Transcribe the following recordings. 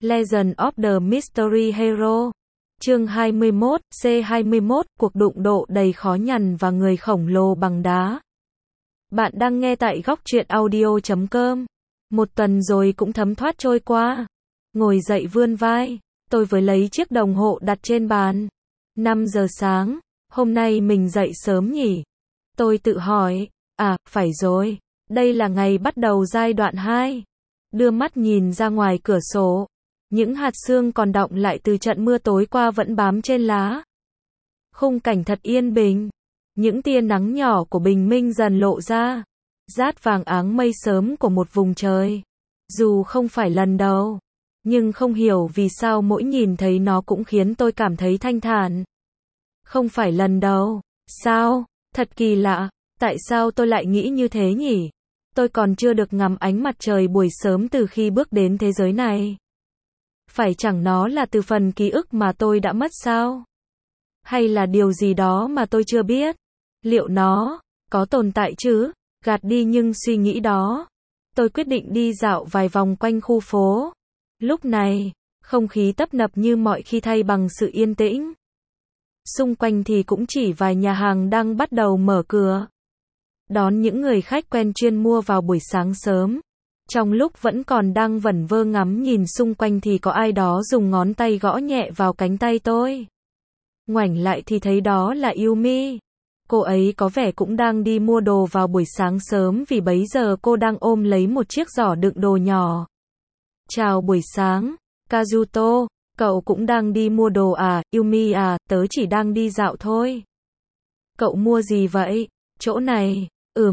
Legend of the Mystery Hero. Chương 21, C21, cuộc đụng độ đầy khó nhằn và người khổng lồ bằng đá. Bạn đang nghe tại góc truyện audio.com. Một tuần rồi cũng thấm thoát trôi qua. Ngồi dậy vươn vai, tôi với lấy chiếc đồng hồ đặt trên bàn. 5 giờ sáng, hôm nay mình dậy sớm nhỉ? Tôi tự hỏi, phải rồi, đây là ngày bắt đầu giai đoạn 2. Đưa mắt nhìn ra ngoài cửa sổ. Những hạt sương còn đọng lại từ trận mưa tối qua vẫn bám trên lá. Khung cảnh thật yên bình. Những tia nắng nhỏ của bình minh dần lộ ra. Rát vàng áng mây sớm của một vùng trời. Dù không phải lần đầu, nhưng không hiểu vì sao mỗi nhìn thấy nó cũng khiến tôi cảm thấy thanh thản. Không phải lần đầu, sao? Thật kỳ lạ, tại sao tôi lại nghĩ như thế nhỉ? Tôi còn chưa được ngắm ánh mặt trời buổi sớm từ khi bước đến thế giới này. Phải chẳng nó là từ phần ký ức mà tôi đã mất sao? Hay là điều gì đó mà tôi chưa biết? Liệu nó có tồn tại chứ? Gạt đi những suy nghĩ đó. Tôi quyết định đi dạo vài vòng quanh khu phố. Lúc này, không khí tấp nập như mọi khi thay bằng sự yên tĩnh. Xung quanh thì cũng chỉ vài nhà hàng đang bắt đầu mở cửa. Đón những người khách quen chuyên mua vào buổi sáng sớm. Trong lúc vẫn còn đang vẩn vơ ngắm nhìn xung quanh thì có ai đó dùng ngón tay gõ nhẹ vào cánh tay tôi. Ngoảnh lại thì thấy đó là Yumi. Cô ấy có vẻ cũng đang đi mua đồ vào buổi sáng sớm vì bấy giờ cô đang ôm lấy một chiếc giỏ đựng đồ nhỏ. Chào buổi sáng, Kazuto, cậu cũng đang đi mua đồ à? Yumi à, tớ chỉ đang đi dạo thôi. Cậu mua gì vậy? Chỗ này,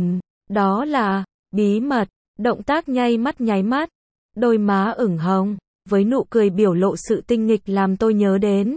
đó là bí mật. Động tác nháy mắt, đôi má ửng hồng, với nụ cười biểu lộ sự tinh nghịch làm tôi nhớ đến.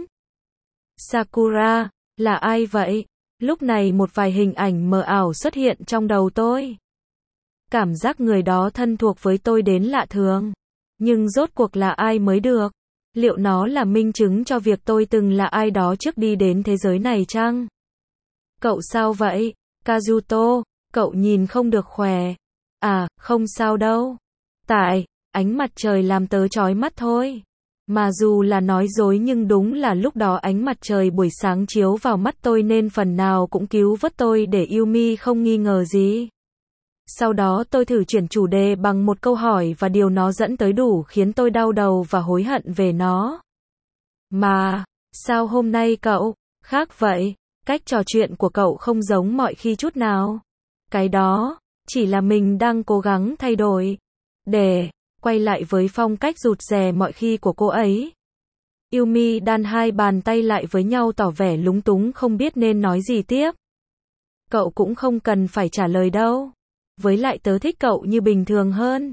Sakura, là ai vậy? Lúc này một vài hình ảnh mờ ảo xuất hiện trong đầu tôi. Cảm giác người đó thân thuộc với tôi đến lạ thường. Nhưng rốt cuộc là ai mới được? Liệu nó là minh chứng cho việc tôi từng là ai đó trước đi đến thế giới này chăng? Cậu sao vậy, Kazuto? Cậu nhìn không được khỏe. Không sao đâu. Tại, ánh mặt trời làm tớ chói mắt thôi. Mà dù là nói dối nhưng đúng là lúc đó ánh mặt trời buổi sáng chiếu vào mắt tôi nên phần nào cũng cứu vớt tôi để Yumi không nghi ngờ gì. Sau đó tôi thử chuyển chủ đề bằng một câu hỏi và điều nó dẫn tới đủ khiến tôi đau đầu và hối hận về nó. Mà, sao hôm nay cậu khác vậy? Cách trò chuyện của cậu không giống mọi khi chút nào. Cái đó chỉ là mình đang cố gắng thay đổi để quay lại với phong cách rụt rè mọi khi của cô ấy. Yumi đan hai bàn tay lại với nhau tỏ vẻ lúng túng không biết nên nói gì tiếp. Cậu cũng không cần phải trả lời đâu. Với lại tớ thích cậu như bình thường hơn.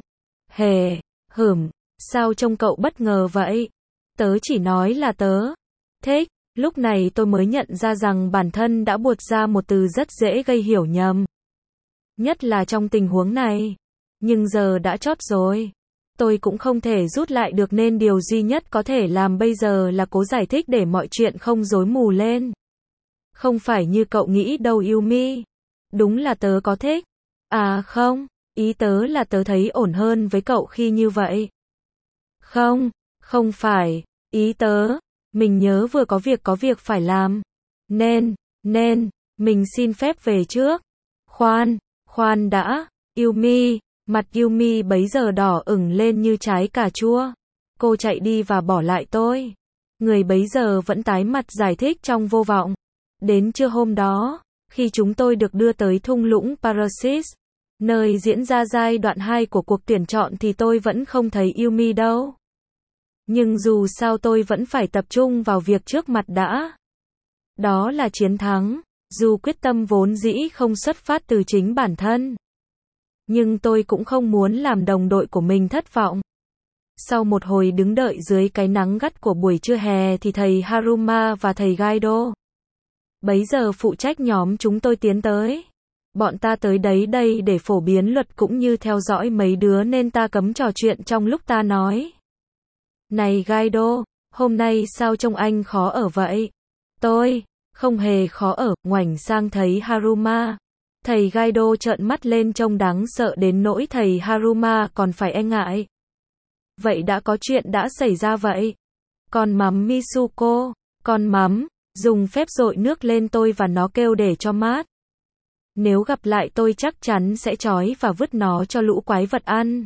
Sao trông cậu bất ngờ vậy? Tớ chỉ nói là tớ thích. Lúc này tôi mới nhận ra rằng bản thân đã buột ra một từ rất dễ gây hiểu nhầm. Nhất là trong tình huống này. Nhưng giờ đã chót rồi. Tôi cũng không thể rút lại được nên điều duy nhất có thể làm bây giờ là cố giải thích để mọi chuyện không rối mù lên. Không phải như cậu nghĩ đâu Yumi. Đúng là tớ có thích. Không, ý tớ là tớ thấy ổn hơn với cậu khi như vậy. Không phải, ý tớ, mình nhớ vừa có việc phải làm. Nên, mình xin phép về trước. Khoan đã, Yumi, mặt Yumi bấy giờ đỏ ửng lên như trái cà chua. Cô chạy đi và bỏ lại tôi. Người bấy giờ vẫn tái mặt giải thích trong vô vọng. Đến trưa hôm đó, khi chúng tôi được đưa tới thung lũng Parasis, nơi diễn ra giai đoạn 2 của cuộc tuyển chọn thì tôi vẫn không thấy Yumi đâu. Nhưng dù sao tôi vẫn phải tập trung vào việc trước mặt đã. Đó là chiến thắng, dù quyết tâm vốn dĩ không xuất phát từ chính bản thân. Nhưng tôi cũng không muốn làm đồng đội của mình thất vọng. Sau một hồi đứng đợi dưới cái nắng gắt của buổi trưa hè thì thầy Haruma và thầy Gaido bấy giờ phụ trách nhóm chúng tôi tiến tới. Bọn ta tới đây để phổ biến luật cũng như theo dõi mấy đứa nên ta cấm trò chuyện trong lúc ta nói. Này Gaido, hôm nay sao trông anh khó ở vậy? Tôi không hề khó ở. Ngoảnh sang thấy Haruma. Thầy Gaido trợn mắt lên trông đáng sợ đến nỗi thầy Haruma còn phải e ngại. Vậy đã có chuyện đã xảy ra vậy. Con mắm Mitsuko, con mắm, dùng phép dội nước lên tôi và nó kêu để cho mát. Nếu gặp lại tôi chắc chắn sẽ trói và vứt nó cho lũ quái vật ăn.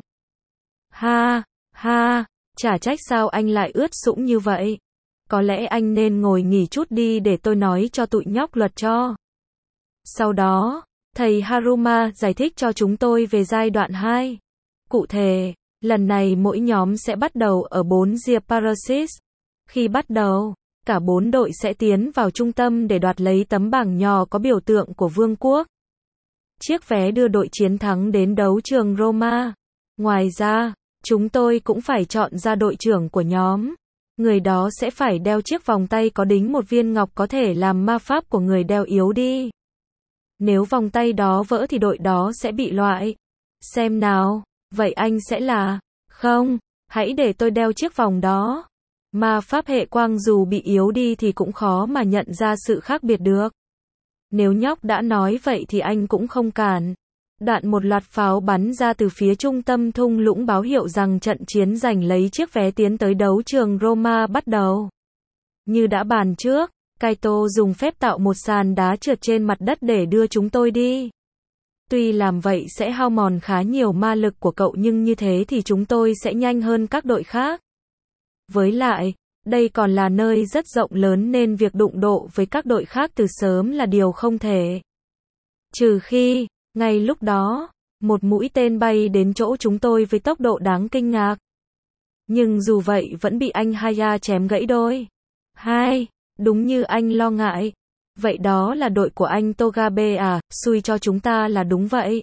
Ha, ha, chả trách sao anh lại ướt sũng như vậy. Có lẽ anh nên ngồi nghỉ chút đi để tôi nói cho tụi nhóc luật cho. Sau đó, thầy Haruma giải thích cho chúng tôi về giai đoạn 2. Cụ thể, lần này mỗi nhóm sẽ bắt đầu ở 4 Dia Parasis. Khi bắt đầu, cả 4 đội sẽ tiến vào trung tâm để đoạt lấy tấm bảng nhỏ có biểu tượng của vương quốc. Chiếc vé đưa đội chiến thắng đến đấu trường Roma. Ngoài ra, chúng tôi cũng phải chọn ra đội trưởng của nhóm. Người đó sẽ phải đeo chiếc vòng tay có đính một viên ngọc có thể làm ma pháp của người đeo yếu đi. Nếu vòng tay đó vỡ thì đội đó sẽ bị loại. Xem nào, vậy anh sẽ là... Không, hãy để tôi đeo chiếc vòng đó. Ma pháp hệ quang dù bị yếu đi thì cũng khó mà nhận ra sự khác biệt được. Nếu nhóc đã nói vậy thì anh cũng không cản. Đoạn một loạt pháo bắn ra từ phía trung tâm thung lũng báo hiệu rằng trận chiến giành lấy chiếc vé tiến tới đấu trường Roma bắt đầu. Như đã bàn trước, Kaito dùng phép tạo một sàn đá trượt trên mặt đất để đưa chúng tôi đi. Tuy làm vậy sẽ hao mòn khá nhiều ma lực của cậu nhưng như thế thì chúng tôi sẽ nhanh hơn các đội khác. Với lại, đây còn là nơi rất rộng lớn nên việc đụng độ với các đội khác từ sớm là điều không thể. Trừ khi, ngay lúc đó, một mũi tên bay đến chỗ chúng tôi với tốc độ đáng kinh ngạc. Nhưng dù vậy vẫn bị anh Haya chém gãy đôi. Hai, đúng như anh lo ngại. Vậy đó là đội của anh Togabe à, xui cho chúng ta là đúng vậy.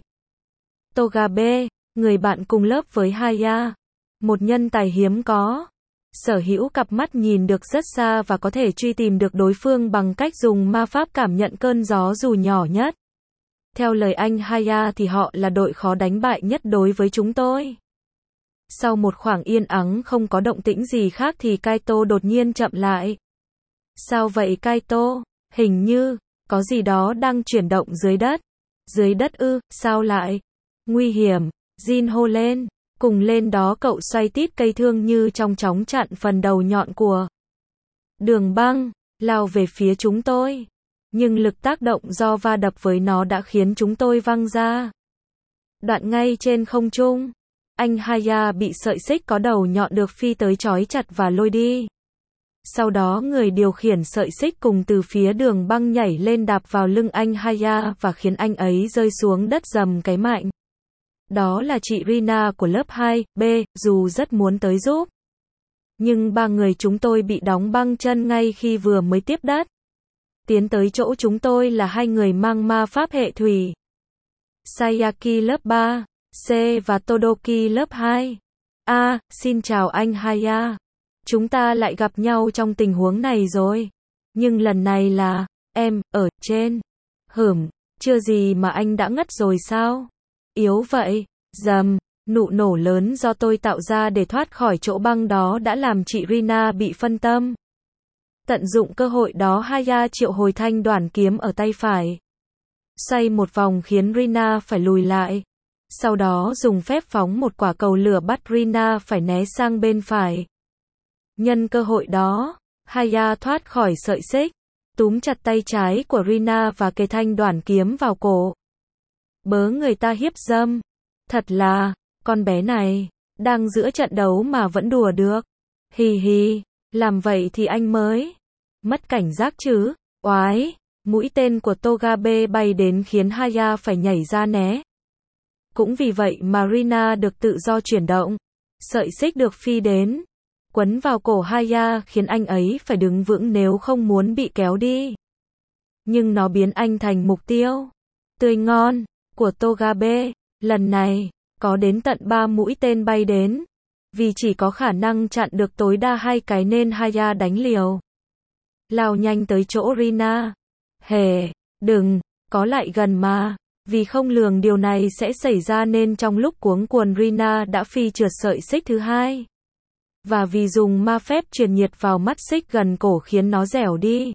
Togabe, người bạn cùng lớp với Haya. Một nhân tài hiếm có. Sở hữu cặp mắt nhìn được rất xa và có thể truy tìm được đối phương bằng cách dùng ma pháp cảm nhận cơn gió dù nhỏ nhất. Theo lời anh Haya thì họ là đội khó đánh bại nhất đối với chúng tôi. Sau một khoảng yên ắng không có động tĩnh gì khác thì Kaito đột nhiên chậm lại. Sao vậy Kaito? Hình như, có gì đó đang chuyển động dưới đất. Dưới đất ư, sao lại? Nguy hiểm, Jin hô lên. Cùng lên đó cậu xoay tít cây thương như trong chóng chặn phần đầu nhọn của đường băng, lao về phía chúng tôi. Nhưng lực tác động do va đập với nó đã khiến chúng tôi văng ra. Đoạn ngay trên không trung, anh Haya bị sợi xích có đầu nhọn được phi tới trói chặt và lôi đi. Sau đó người điều khiển sợi xích cùng từ phía đường băng nhảy lên đạp vào lưng anh Haya và khiến anh ấy rơi xuống đất rầm cái mạnh. Đó là chị Rina của lớp 2B, dù rất muốn tới giúp. Nhưng ba người chúng tôi bị đóng băng chân ngay khi vừa mới tiếp đất. Tiến tới chỗ chúng tôi là hai người mang ma pháp hệ thủy. Sayaki lớp 3C và Todoki lớp 2A. Xin chào anh Haya. Chúng ta lại gặp nhau trong tình huống này rồi. Nhưng lần này là, em, ở trên. Chưa gì mà anh đã ngất rồi sao? Yếu vậy, dầm, nụ nổ lớn do tôi tạo ra để thoát khỏi chỗ băng đó đã làm chị Rina bị phân tâm. Tận dụng cơ hội đó Haya triệu hồi thanh đoản kiếm ở tay phải. Xoay một vòng khiến Rina phải lùi lại. Sau đó dùng phép phóng một quả cầu lửa bắt Rina phải né sang bên phải. Nhân cơ hội đó, Haya thoát khỏi sợi xích, túm chặt tay trái của Rina và kề thanh đoản kiếm vào cổ. Bớ người ta hiếp dâm. Thật là, con bé này, đang giữa trận đấu mà vẫn đùa được. Hì hì, làm vậy thì anh mới mất cảnh giác chứ. Oái, mũi tên của Togabe bay đến khiến Haya phải nhảy ra né. Cũng vì vậy mà Rina được tự do chuyển động. Sợi xích được phi đến, quấn vào cổ Haya khiến anh ấy phải đứng vững nếu không muốn bị kéo đi. Nhưng nó biến anh thành mục tiêu tươi ngon của Togabe. Lần này, có đến tận 3 mũi tên bay đến. Vì chỉ có khả năng chặn được tối đa 2 cái nên Haya đánh liều. Lao nhanh tới chỗ Rina. Hề, đừng, có lại gần mà. Vì không lường điều này sẽ xảy ra nên trong lúc cuống cuồng Rina đã phi trượt sợi xích thứ hai. Và vì dùng ma phép truyền nhiệt vào mắt xích gần cổ khiến nó dẻo đi.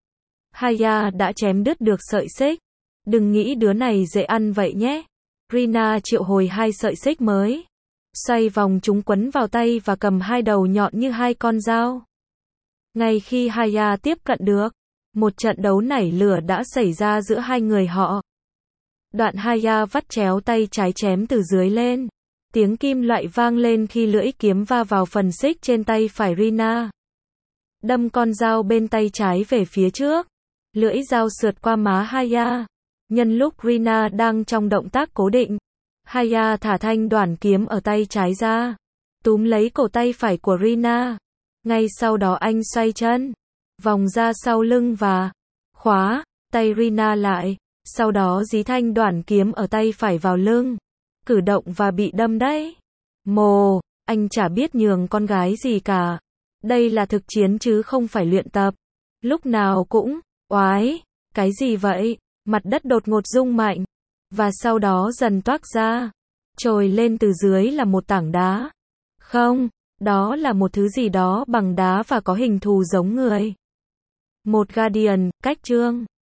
Haya đã chém đứt được sợi xích. Đừng nghĩ đứa này dễ ăn vậy nhé. Rina triệu hồi 2 sợi xích mới. xoay vòng chúng quấn vào tay và cầm hai đầu nhọn như hai con dao. Ngay khi Haya tiếp cận được, một trận đấu nảy lửa đã xảy ra giữa hai người họ. Đoạn Haya vắt chéo tay trái chém từ dưới lên. Tiếng kim loại vang lên khi lưỡi kiếm va vào phần xích trên tay phải Rina. Đâm con dao bên tay trái về phía trước. Lưỡi dao sượt qua má Haya. Nhân lúc Rina đang trong động tác cố định, Haya thả thanh đoản kiếm ở tay trái ra, túm lấy cổ tay phải của Rina. Ngay sau đó anh xoay chân, vòng ra sau lưng và khóa tay Rina lại, sau đó dí thanh đoản kiếm ở tay phải vào lưng. Cử động và bị đâm đấy. Mồ, anh chả biết nhường con gái gì cả. Đây là thực chiến chứ không phải luyện tập. Lúc nào cũng, oái, cái gì vậy? Mặt đất đột ngột rung mạnh, và sau đó dần toác ra. Trồi lên từ dưới là một tảng đá. Không, đó là một thứ gì đó bằng đá và có hình thù giống người. Một Guardian, cách chương.